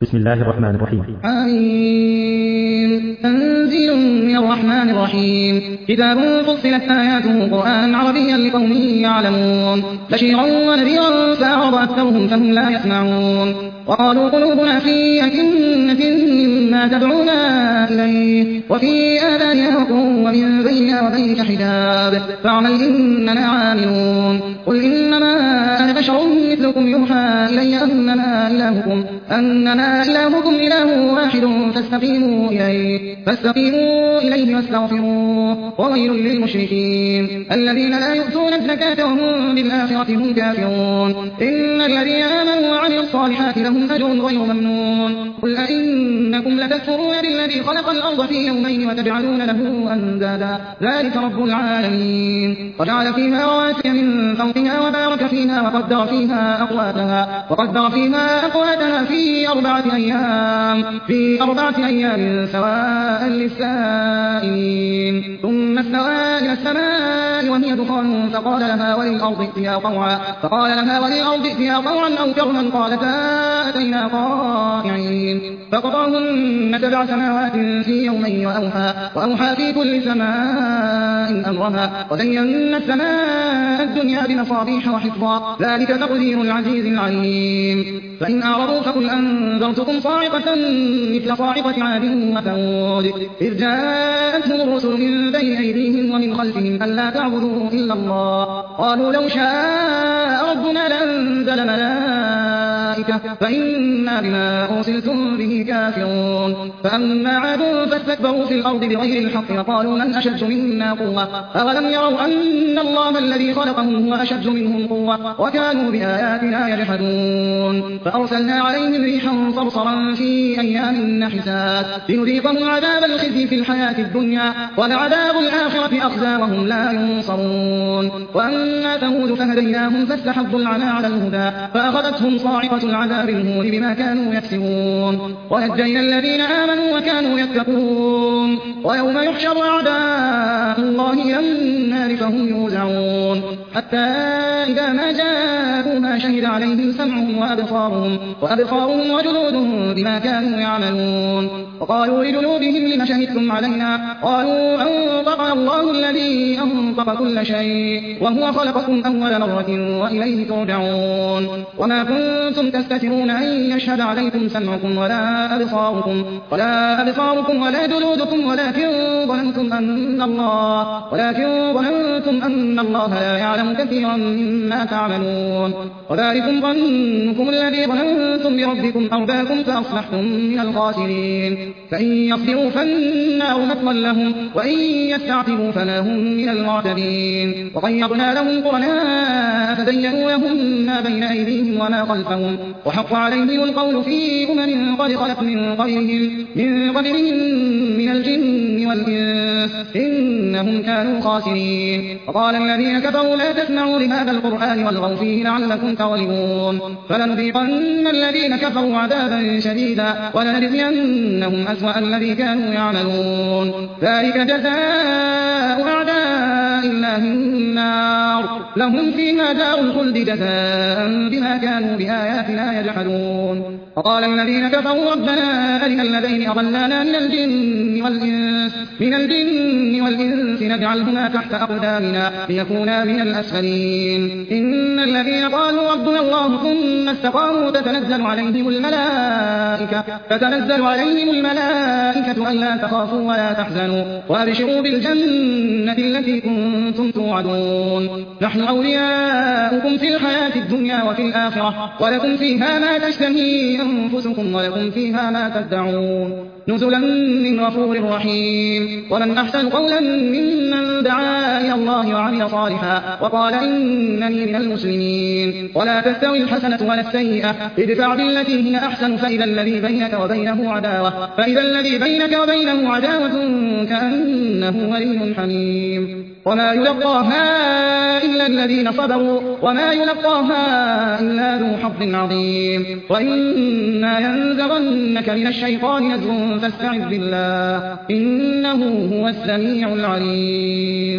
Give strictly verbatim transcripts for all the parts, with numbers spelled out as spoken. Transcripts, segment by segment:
بسم الله الرحمن الرحيم. آمين. تنزيل من الرحمن الرحيم. كتاب فصلت آياته قرآنا عربيا لقوم يعلمون بشيرا ونذيرا فأعرض أكثرهم فهم لا يسمعون وقالوا قلوبنا في أكنة مما تدعونا إليه وفي آذاننا وقر ومن بيننا وبينك حجاب فاعمل إننا عاملون قل إنما أنا بشر مثلكم يوحى إلي أنما إلهكم أنما إلهكم إله واحد فاستقيموا إليه فاستقيموا إليه واستغفروه وويل للمشركين الذين لا يؤتون الزكاة وهم بالآخرة هم كافرون إن الذين آمنوا وعملوا الصالحات لهم أجر غير ممنون قل أئنكم لتكفرون بالذي خلق الأرض في يومين وتجعلون له أندادا ذلك رب العالمين وجعل فيها رواسي من فوقها وبارك فيها وقدر فيها أقواتها وقدر فيها أقواتها في أربعة أيام في أربعة أيام سواء للسائلين ثم استوى إلى السماء وهي دخان فقال لها وللأرض ائتيا طوعا فقال لها وللأرض ائتيا طوعا أو كرها قالتا أتينا طائعين فقضاهن سبع سماوات في يومين وأوحى وأوحى في كل سماء أمرها وزينا السماء الدنيا بمصابيح وحفظا ذلك تقدير العزيز العليم فإن أعرضوا فقل أنذرتكم صاعقة مثل صاعقة عاد وثمود إذ جاءتهم الرسل من بين أيديهم ومن خلفهم ألا تعبدوا إلا الله قالوا لو شاء ربنا لأنزل ملائكة فإنا بما أرسلتم به كافرون فأما عاد فاستكبروا في الأرض بغير الحق وقالوا من أشد منا قوة أولم يروا أن الله الذي خلقهم هو أشد منهم قوة وكانوا بآياتنا يجحدون فأرسلنا عليهم ريحا صرصرا في أيام نحسات لنذيقهم عذاب الخزي في الحياة الدنيا ولعذاب الآخرة أخزى وهم لا ينصرون وأما ثمود فهديناهم فاستحبوا العمى على الهدى فأخذتهم صاعقة العذاب الهون بما كانوا يكسبون ونجينا الذين آمنوا وكانوا يتقون ويوم يحشر أعداء الله إلى النار فهم يوزعون حتى إذا ما جاءوها شهد عليهم سمعهم وأبصارهم وأبصارهم وجلودهم بما كانوا يعملون وقالوا لجلودهم لم شهدتم علينا قالوا أنطقنا الله الذي أنطق كل شيء وهو خلقكم أول مرة وإليه ترجعون وما كنتم تستترون أن يشهد عليكم سمعكم ولا أبصاركم ولا أبصاركم ولا جلودكم ولكن ظننتم أن الله ولكن ظننتم أن الله لا يعلم كثيرا مما تعملون وذلكم ظنكم الذي ظننتم بربكم أرداكم فأصبحتم من الخاسرين فإن يصبروا فالنار مثوى لهم وإن يستعتبوا فما هم من المعتدين وقيضنا لهم قرناء فزينوا لهم ما بين أيديهم وما خلفهم وحق عليهم القول في أمم قد خلت من قبلهم من قبلهم من الجن والإنس إنهم كانوا خاسرين وقال الذين كفروا لا تسمعوا لهذا القرآن والغوا فيه لعلكم تغلبون فلنذيقن الذين كفروا عذابا شديدا ولنجزينهم أسوأ الذي كانوا يعملون ذلك جزاء أعداء الله النار لهم فيها دار الخلد جزاء بما كانوا بآياتنا يجحدون وقال الذين كفروا ربنا أرنا الذين أضلانا من الجن والإنس من الجن والإنس نجعلهما تحت أقدامنا ليكونا من الأسفلين إن الذين قالوا ربنا الله ثم استقاموا تتنزل عليهم الملائكة تتنزل عليهم الملائكة ألا تخافوا ولا تحزنوا وأبشروا بالجنة التي كنتم توعدون نحن أولياؤكم في الحياة الدنيا وفي الآخرة ولكم فيها ما تشتهي أنفسكم ولكم فيها ما تدعون نزلا من غفور رحيم ومن أحسن قولا ممن دعا إلى الله وعمل صالحا وقال إنني من المسلمين ولا تستوي الحسنة ولا السيئة ادفع بالتي هي أحسن فإذا الذي بينك وبينه عداوة فإذا الذي بينك وبينه عداوة كأنه ولي حميم وما يلقاها إلا الذين صبروا وما يلقاها إلا ذو حظ عظيم وإما ينزغنك من الشيطان نزغ فاستعذ بالله إنه هو السميع العليم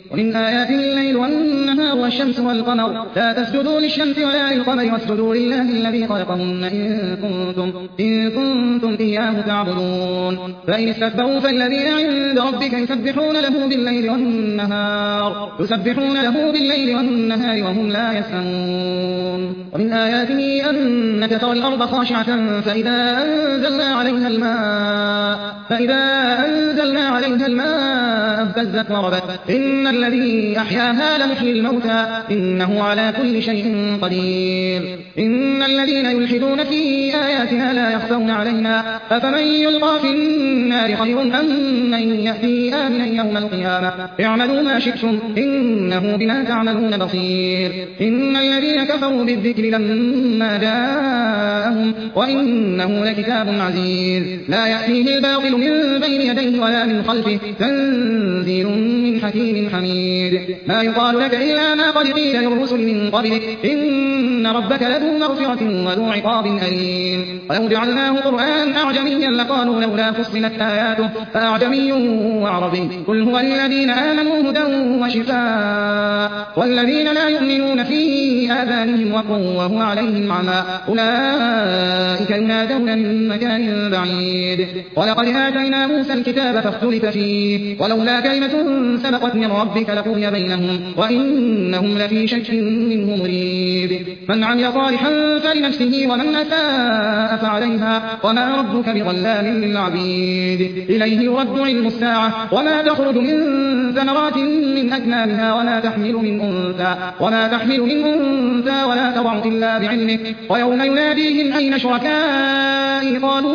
ومن آياته الليل والنهار والشمس والقمر لا تسجدوا للشمس ولا للقمر واسجدوا لله الذي خلقهن إن كنتم, إن كنتم إياه تعبدون فإن استكبروا فالذين عند ربك يسبحون له بالليل والنهار يسبحون له بالليل والنهار وهم لا يسأمون ومن آياته أنك ترى الأرض خاشعة فإذا أنزلنا عليها الماء فإذا أنزلنا عليها الماء اهتزت وربت إن الذي أحياها لمحيي الموتى إنه على كل شيء قدير إن الذين يلحدون في آياتنا لا يخفون علينا أفمن يلقى في النار خير أم من يأتي آمنا يوم القيامة اعملوا ما شئتم إنه بما تعملون بصير إن الذين كفروا بالذكر لما جاءهم وإنه لكتاب عزيز لا يأتيه الباطل من بين يديه ولا من خلفه تنزيل من حكيم حميد ما يقال لك إلا ما قد قيل للرسل من قبلك إن ربك لذو مغفرة وذو عقاب أليم ولو جعلناه قرآنا أعجميا لقالوا لولا فصلت آياته فأعجمي وعربي قل هو الذين آمنوا هدى وشفاء والذين لا يؤمنون في آذانهم وقر وهو عليهم عمى أولئك ينادون من مكان بعيد ولقد آتينا موسى الكتاب فاختلف فيه ولولا كلمة سبقت من ربك لقضي بينهم وإنهم لفي شك منه مريب من عمل صالحا فلنفسه ومن أساء فعليها وما ربك بظلام للعبيد إليه يرد علم الساعة وما تخرج من ثمرات من أكمامها وما تحمل من أنثى وما تحمل من أنثى ولا تضع إلا بعلمه ويوم يناديهم أين شركائي قالوا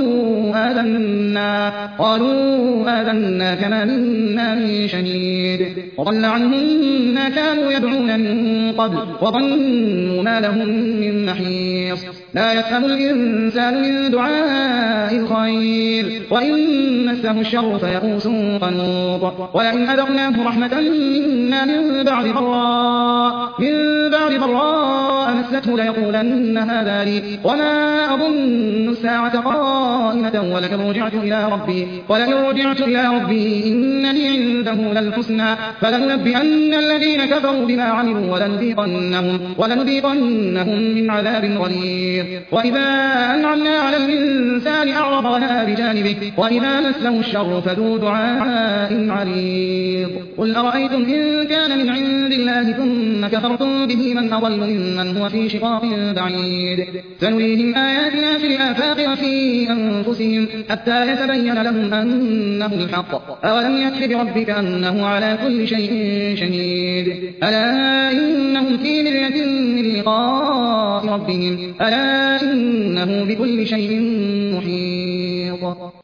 آذنا قالوا آذنا كما منا من شهيد وضل عنهم ما كانوا يدعون من قبل وظنوا ما لهم من محيص لا يسأم الإنسان من دعاء الخير وإن مسه الشر فيئوس قنوط ولئن أذقناه رحمة منا من بعد ضراء من بعد ضراء مسته ليقولن هذا لي وما أظن الساعة قائمة ولئن رجعت إلى ربي ولئن رجعت إلى ربي إن لي عنده للحسنى فلننبئن الذين كفروا بما عملوا ولنذيقنهم ولنذيقنهم من عذاب غليظ وإذا أنعمنا على الإنسان أعرض ونأى بجانبه وإذا مسه الشر فذو دعاء عريض قل أرأيتم إن كان من عند الله ثم كفرتم به من أضل ممن هو في شقاق بعيد سنريهم آياتنا في الآفاق وفي أنفسهم حتى يتبين لهم أنه الحق أولم يكف بربك أنه على كل شيء شهيد ألا إنهم في مرية من لقاء ربهم ألا إنه بكل شيء محيط